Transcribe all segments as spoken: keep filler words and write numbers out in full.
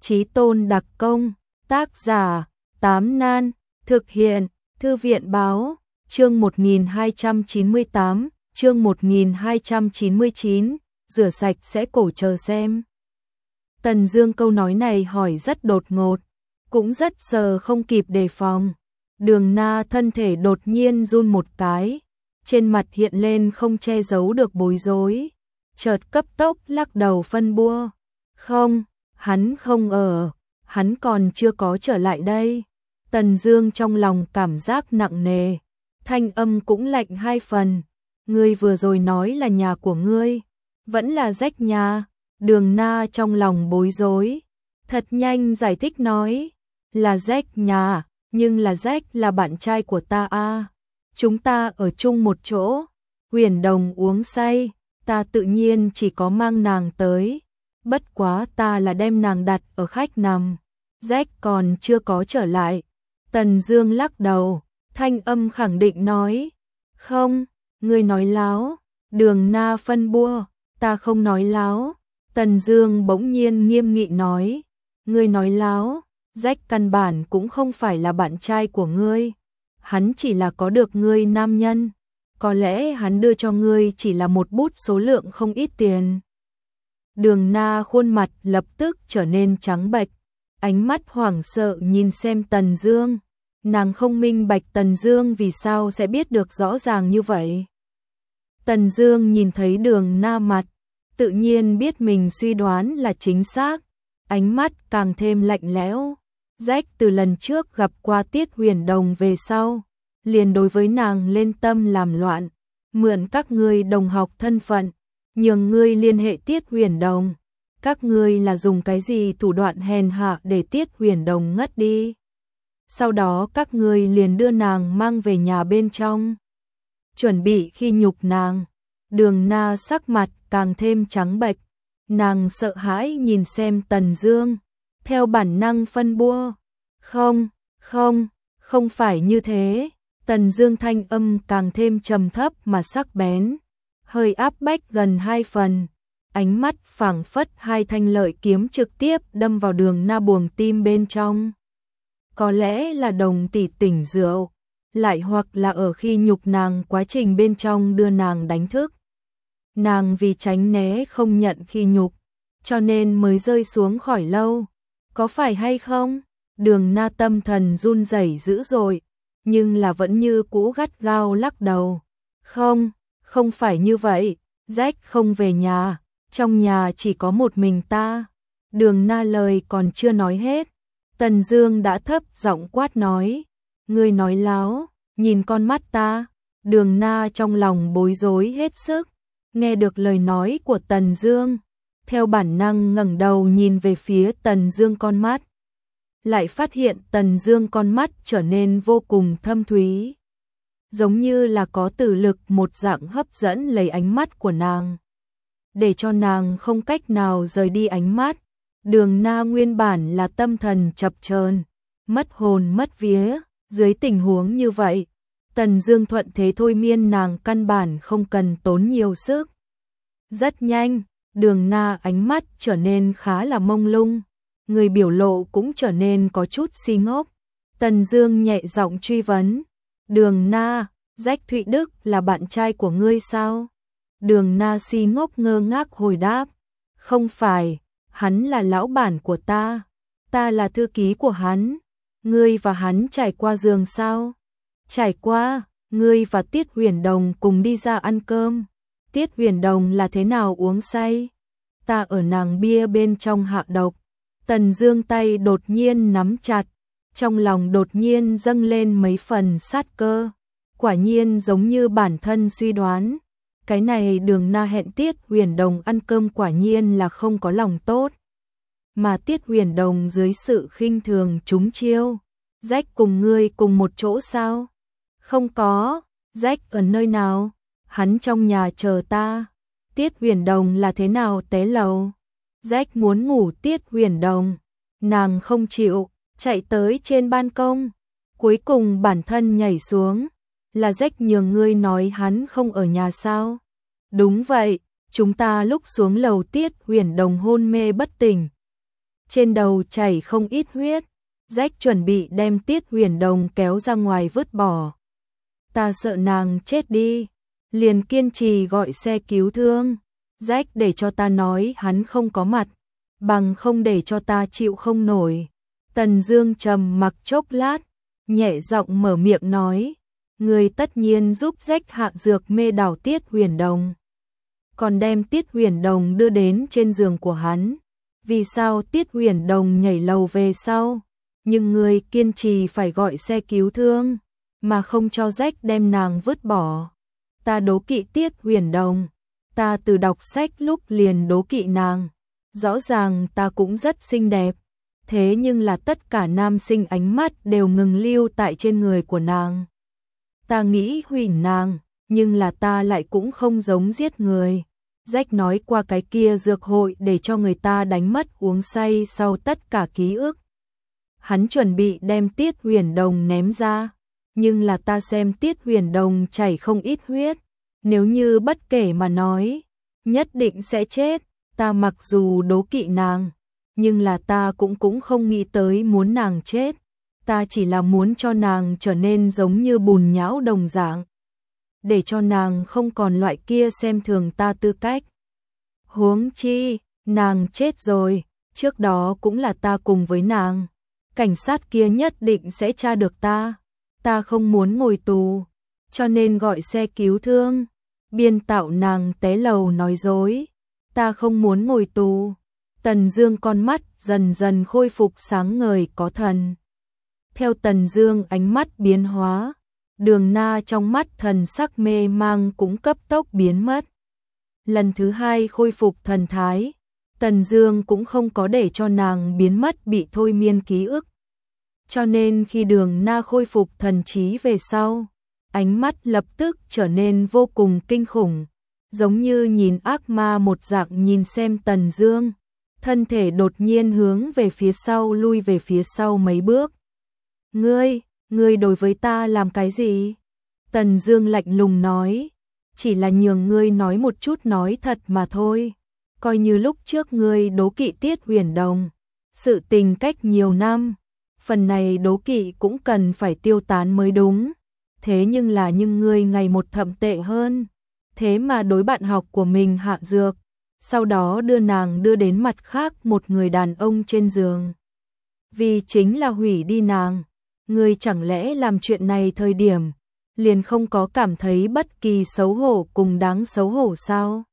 Chí tôn đặc công, tác giả, Tám Nan, thực hiện, Thư viện báo, chương một nghìn hai trăm chín mươi tám, chương một nghìn hai trăm chín mươi chín, rửa sạch sẽ cổ chờ xem. Tần Dương câu nói này hỏi rất đột ngột, cũng rất giờ không kịp đề phòng. Đường Na thân thể đột nhiên run một cái, trên mặt hiện lên không che giấu được bối rối, chợt cấp tốc lắc đầu phân bua. Không, hắn không ở, hắn còn chưa có trở lại đây. Tần Dương trong lòng cảm giác nặng nề, thanh âm cũng lạnh hai phần. Ngươi vừa rồi nói là nhà của ngươi, vẫn là rách nhà. Đường Na trong lòng bối rối, thật nhanh giải thích nói, là rách nhà, nhưng là rách là bạn trai của ta a. À. Chúng ta ở chung một chỗ, Huyền Đồng uống say, ta tự nhiên chỉ có mang nàng tới, bất quá ta là đem nàng đặt ở khách nằm, rách còn chưa có trở lại. Tần Dương lắc đầu, thanh âm khẳng định nói, không, ngươi nói láo. Đường Na phân bua, ta không nói láo. Tần Dương bỗng nhiên nghiêm nghị nói, ngươi nói láo, rách căn bản cũng không phải là bạn trai của ngươi, hắn chỉ là có được ngươi nam nhân, có lẽ hắn đưa cho ngươi chỉ là một bút số lượng không ít tiền. Đường Na khuôn mặt lập tức trở nên trắng bệch, ánh mắt hoảng sợ nhìn xem Tần Dương, nàng không minh bạch Tần Dương vì sao sẽ biết được rõ ràng như vậy. Tần Dương nhìn thấy Đường Na mặt, tự nhiên biết mình suy đoán là chính xác, ánh mắt càng thêm lạnh lẽo. Rách từ lần trước gặp qua Tiết Huyền Đồng về sau, liền đối với nàng lên tâm làm loạn, mượn các ngươi đồng học thân phận, nhường ngươi liên hệ Tiết Huyền Đồng. Các ngươi là dùng cái gì thủ đoạn hèn hạ để Tiết Huyền Đồng ngất đi? Sau đó các ngươi liền đưa nàng mang về nhà bên trong, chuẩn bị khi nhục nàng. Đường Na sắc mặt càng thêm trắng bệch, nàng sợ hãi nhìn xem Tần Dương, theo bản năng phân bua, không, không, không phải như thế. Tần Dương thanh âm càng thêm trầm thấp mà sắc bén, hơi áp bách gần hai phần, ánh mắt phảng phất hai thanh lợi kiếm trực tiếp đâm vào Đường Na buồng tim bên trong. Có lẽ là đồng tỷ tỉnh rượu, lại hoặc là ở khi nhục nàng quá trình bên trong đưa nàng đánh thức. Nàng vì tránh né không nhận khi nhục, cho nên mới rơi xuống khỏi lâu, có phải hay không? Đường Na tâm thần run rẩy dữ dội, nhưng là vẫn như cũ gắt gao lắc đầu. Không, không phải như vậy, rách không về nhà, trong nhà chỉ có một mình ta. Đường Na lời còn chưa nói hết, Tần Dương đã thấp giọng quát nói, ngươi nói láo, nhìn con mắt ta. Đường Na trong lòng bối rối hết sức, nghe được lời nói của Tần Dương, theo bản năng ngẩng đầu nhìn về phía Tần Dương con mắt, lại phát hiện Tần Dương con mắt trở nên vô cùng thâm thúy, giống như là có tử lực một dạng hấp dẫn lấy ánh mắt của nàng, để cho nàng không cách nào rời đi ánh mắt. Đường Na nguyên bản là tâm thần chập chờn, mất hồn mất vía, dưới tình huống như vậy, Tần Dương thuận thế thôi miên nàng căn bản không cần tốn nhiều sức. Rất nhanh, Đường Na ánh mắt trở nên khá là mông lung, người biểu lộ cũng trở nên có chút si ngốc. Tần Dương nhẹ giọng truy vấn, Đường Na, Rách Thụy Đức là bạn trai của ngươi sao? Đường Na si ngốc ngơ ngác hồi đáp, không phải, hắn là lão bản của ta, ta là thư ký của hắn. Ngươi và hắn trải qua giường sao? Trải qua, ngươi và Tiết Huyền Đồng cùng đi ra ăn cơm. Tiết Huyền Đồng là thế nào uống say? Ta ở nàng bia bên trong hạ độc. Tần Dương tay đột nhiên nắm chặt, trong lòng đột nhiên dâng lên mấy phần sát cơ. Quả nhiên giống như bản thân suy đoán, cái này Đường Na hẹn Tiết Huyền Đồng ăn cơm quả nhiên là không có lòng tốt. Mà Tiết Huyền Đồng dưới sự khinh thường trúng chiêu. Rách cùng ngươi cùng một chỗ sao? Không có, Rách ở nơi nào? Hắn trong nhà chờ ta. Tiết Huyền Đồng là thế nào té lầu? Rách muốn ngủ Tiết Huyền Đồng, nàng không chịu, chạy tới trên ban công, cuối cùng bản thân nhảy xuống. Là Rách nhường ngươi nói hắn không ở nhà sao? Đúng vậy, chúng ta lúc xuống lầu Tiết Huyền Đồng hôn mê bất tỉnh. trên đầu chảy không ít huyết. Rách chuẩn bị đem Tiết Huyền Đồng kéo ra ngoài vứt bỏ. Ta sợ nàng chết đi, liền kiên trì gọi xe cứu thương. Rách để cho ta nói hắn không có mặt, bằng không để cho ta chịu không nổi. Tần Dương trầm mặc chốc lát, nhẹ giọng mở miệng nói, người tất nhiên giúp Rách hạ dược mê đảo Tiết Huyền Đồng, còn đem Tiết Huyền Đồng đưa đến trên giường của hắn. Vì sao Tiết Huyền Đồng nhảy lầu về sau, nhưng người kiên trì phải gọi xe cứu thương, mà không cho Rách đem nàng vứt bỏ? Ta đố kỵ Tiết Huyền Đồng, ta từ đọc sách lúc liền đố kỵ nàng. Rõ ràng ta cũng rất xinh đẹp, thế nhưng là tất cả nam sinh ánh mắt đều ngừng lưu tại trên người của nàng. Ta nghĩ hủy nàng, nhưng là ta lại cũng không giống giết người. Rách nói qua cái kia dược hội để cho người ta đánh mất uống say sau tất cả ký ức. Hắn chuẩn bị đem Tiết Huyền Đồng ném ra, nhưng là ta xem Tiết Huyền Đồng chảy không ít huyết, nếu như bất kể mà nói, nhất định sẽ chết. Ta mặc dù đố kỵ nàng, nhưng là ta cũng cũng không nghĩ tới muốn nàng chết. Ta chỉ là muốn cho nàng trở nên giống như bùn nhão đồng dạng, để cho nàng không còn loại kia xem thường ta tư cách. Huống chi, nàng chết rồi, trước đó cũng là ta cùng với nàng. Cảnh sát kia nhất định sẽ tra được ta. Ta không muốn ngồi tù, cho nên gọi xe cứu thương, biên tạo nàng té lầu nói dối. Ta không muốn ngồi tù. Tần Dương con mắt dần dần khôi phục sáng ngời có thần. Theo Tần Dương ánh mắt biến hóa, Đường Na trong mắt thần sắc mê mang cũng cấp tốc biến mất. Lần thứ hai khôi phục thần thái, Tần Dương cũng không có để cho nàng biến mất bị thôi miên ký ức. Cho nên khi Đường Na khôi phục thần trí về sau, ánh mắt lập tức trở nên vô cùng kinh khủng, giống như nhìn ác ma một dạng nhìn xem Tần Dương, thân thể đột nhiên hướng về phía sau lui về phía sau mấy bước. Ngươi, ngươi đối với ta làm cái gì? Tần Dương lạnh lùng nói, chỉ là nhường ngươi nói một chút nói thật mà thôi. Coi như lúc trước ngươi đố kỵ Tiết Huyền Đồng, sự tình cách nhiều năm, phần này đố kỵ cũng cần phải tiêu tán mới đúng. Thế nhưng là nhưng ngươi ngày một thậm tệ hơn, thế mà đối bạn học của mình hạ dược, sau đó đưa nàng đưa đến mặt khác một người đàn ông trên giường. Vì chính là hủy đi nàng, ngươi chẳng lẽ làm chuyện này thời điểm liền không có cảm thấy bất kỳ xấu hổ cùng đáng xấu hổ sao?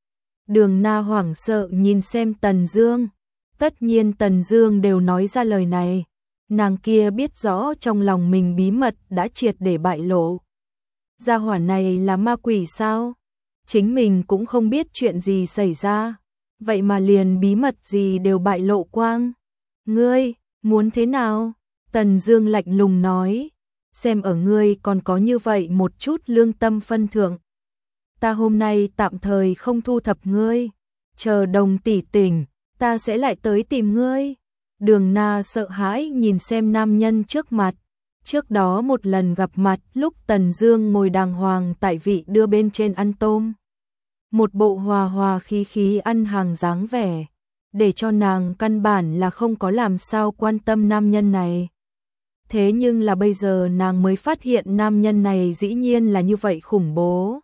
Đường Na hoảng sợ nhìn xem Tần Dương, tất nhiên Tần Dương đều nói ra lời này, nàng kia biết rõ trong lòng mình bí mật đã triệt để bại lộ. Gia hỏa này là ma quỷ sao? Chính mình cũng không biết chuyện gì xảy ra, vậy mà liền bí mật gì đều bại lộ quang. Ngươi, muốn thế nào? Tần Dương lạnh lùng nói, xem ở ngươi còn có như vậy một chút lương tâm phân thượng. Ta hôm nay tạm thời không thu thập ngươi, chờ Đồng tỷ tỉnh, ta sẽ lại tới tìm ngươi. Đường Na sợ hãi nhìn xem nam nhân trước mặt. Trước đó một lần gặp mặt lúc Tần Dương ngồi đàng hoàng tại vị đưa bên trên ăn tôm. Một bộ hòa hòa khí khí ăn hàng dáng vẻ, để cho nàng căn bản là không có làm sao quan tâm nam nhân này. Thế nhưng là bây giờ nàng mới phát hiện nam nhân này dĩ nhiên là như vậy khủng bố.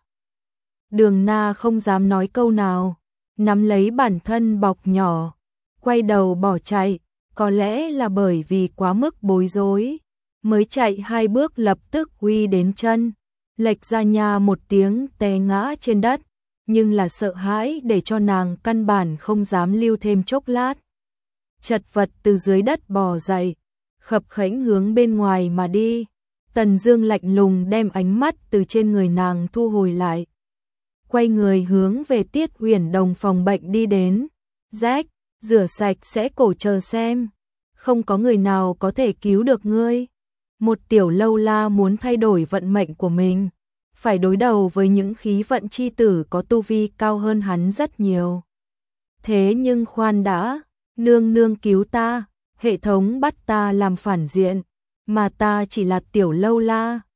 Đường Na không dám nói câu nào, nắm lấy bản thân bọc nhỏ, quay đầu bỏ chạy, có lẽ là bởi vì quá mức bối rối, mới chạy hai bước lập tức huy đến chân, lệch ra nhà một tiếng té ngã trên đất, nhưng là sợ hãi để cho nàng căn bản không dám lưu thêm chốc lát. Chật vật từ dưới đất bò dậy, khập khẽnh hướng bên ngoài mà đi. Tần Dương lạnh lùng đem ánh mắt từ trên người nàng thu hồi lại, quay người hướng về Tiết Huyền Đồng phòng bệnh đi đến. Rách, rửa sạch sẽ cổ chờ xem, không có người nào có thể cứu được ngươi. Một tiểu lâu la muốn thay đổi vận mệnh của mình, phải đối đầu với những khí vận chi tử có tu vi cao hơn hắn rất nhiều. Thế nhưng khoan đã, nương nương cứu ta, hệ thống bắt ta làm phản diện, mà ta chỉ là tiểu lâu la,